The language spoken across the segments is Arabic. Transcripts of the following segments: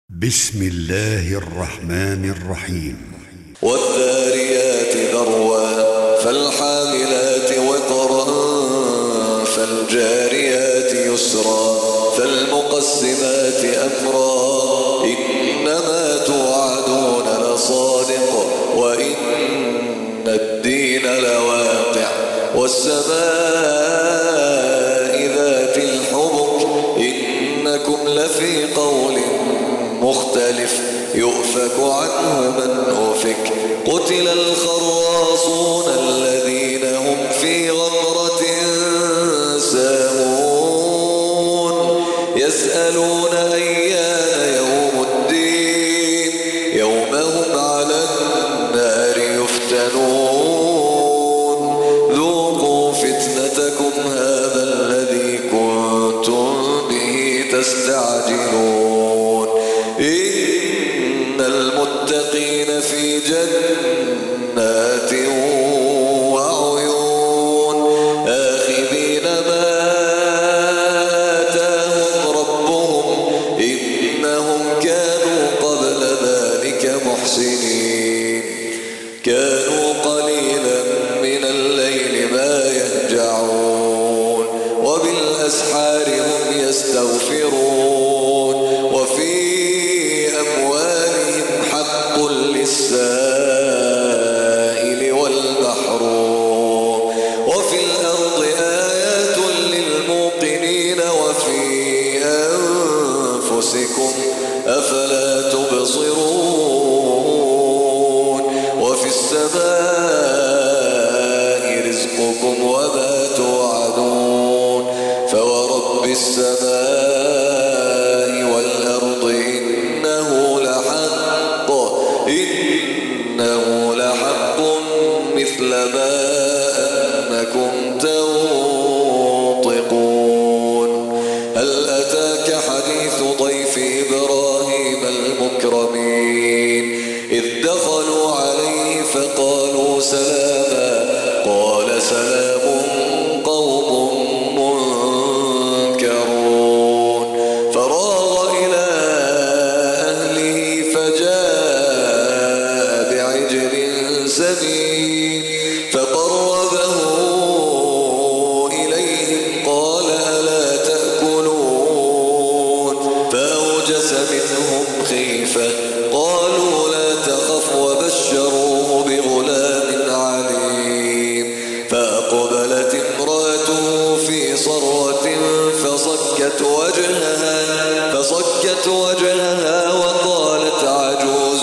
بسم الله الرحمن الرحيم. والذاريات ذروا فالحاملات وقرا فالجاريات يسرا فالمقسمات أمرا إنما توعدون لصادق وإن الدين لواقع والسماء ذات الحبك إنكم لفي قول مختلف يؤفك عنه من أفك قتل الخراصون الذين هم في غمرة ساهون يسألون أيان يوم الدين يوم هم على النار يفتنون ذوقوا فتنتكم هذا الذي كنتم به تستعجلون إن المتقين في جنات وعيون آخذين ما آتاهم ربهم إنهم كانوا قبل ذلك محسنين كانوا قليلا من الليل ما يهجعون وبالأسحار هم يستغفرون وفي أموالهم حق للسائل والمحروم وفي الأرض آيات للموقنين وفي أنفسكم أفلا تبصرون وفي السماء رزقكم وما توعدون فورب السماء والأرض إنه لحق مثل ما أنكم تنطقون هل أتاك حديث ضيف إبراهيم المكرمين إذ دخلوا عليه فقالوا سلاما قال سلام قوم منكرون فراغ إلى أهله فجاء بعجل سمين فقربه إليهم قال ألا تأكلون فأوجس منهم خيفة قالوا لا تخف وبشروه بغلام عليم فأقبلت امرأته في صرة فصكت وجهها وقالت عجوز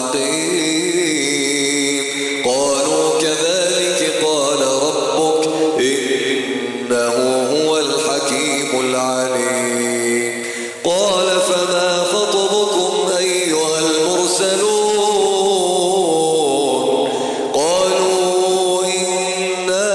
عقيم قالوا كذلك قال ربك إنه هو الحكيم العليم قال فما خطبكم أيها المرسلون قالوا إنا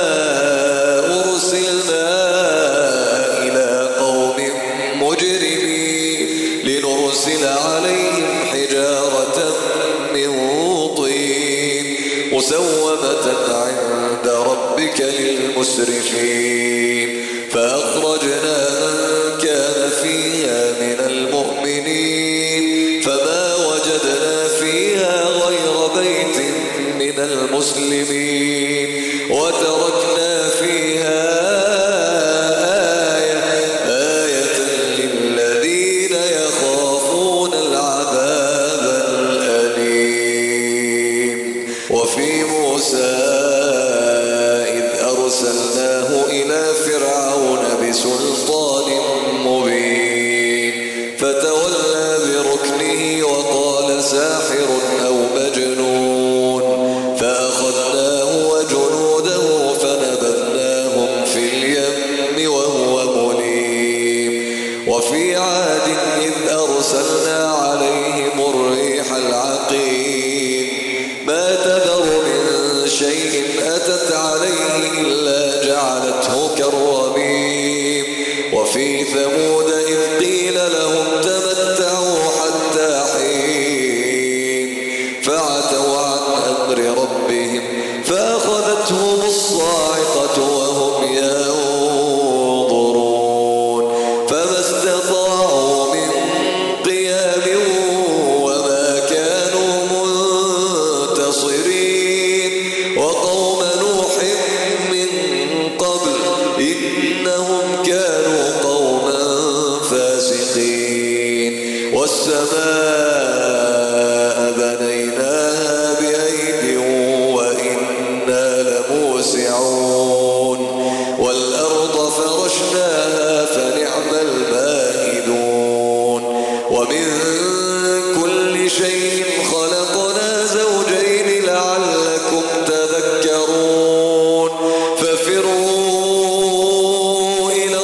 أرسلنا إلى قوم مجرمين لنرسل عليهم حجارة من طين مسومة عند ربك للمسرفين فأخرجنا من كان فيها من المؤمنين فما وجدنا فيها غير بيت من المسلمين وتركنا فيها آية للذين يخافون العذاب الأليم وفي موسى إذ أرسلناه إلى فرعون بسلطان مبين فتولى بركنه وقال ساحر أو مجنون فأخذناه وجنوده فنبذناهم في اليم وهو مليم وفي عاد إذ أرسلنا عليهم الريح العقيم ما تذر من شيء أتت عليه إلا جعلته كالرميم وفي ثمود إذ قيل لهم تمتعوا حتى حين فعتوا عن أمر ربهم فأخذتهم الصاعقة وهم ينظرون فما استطاعوا من قيام والسماء بنيناها بأيد وإنا لموسعون والأرض فرشناها فنعم الماهدون ومن كل شيء خلقنا زوجين لعلكم تذكرون ففروا إلى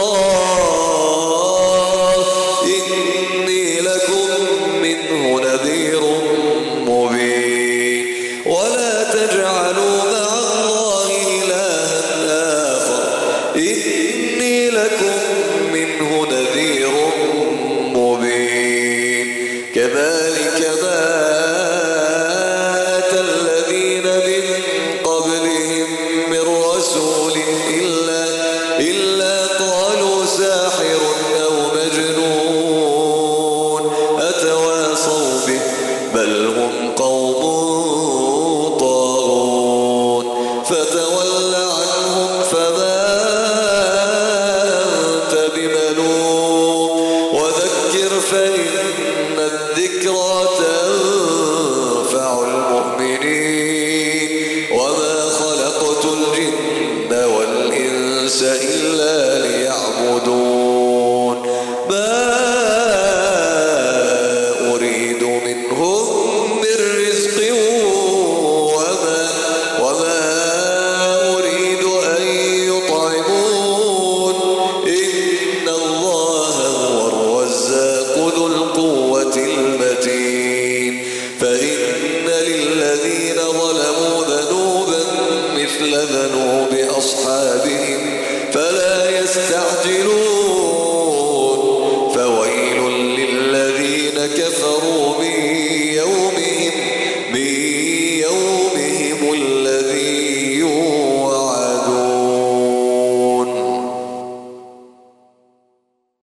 الله إني لكم منه نذير مبين ولا تجعلوا مع الله إلها آخر إني لكم منه نذير مبين كذلك ما أتى الذين من قبلهم من رسول إلا قالوا ساحر أو مجنون أتواصوا به بل هم قوم طاغون فتول عنهم فما أنت بملوم وذكر فإن الذكرى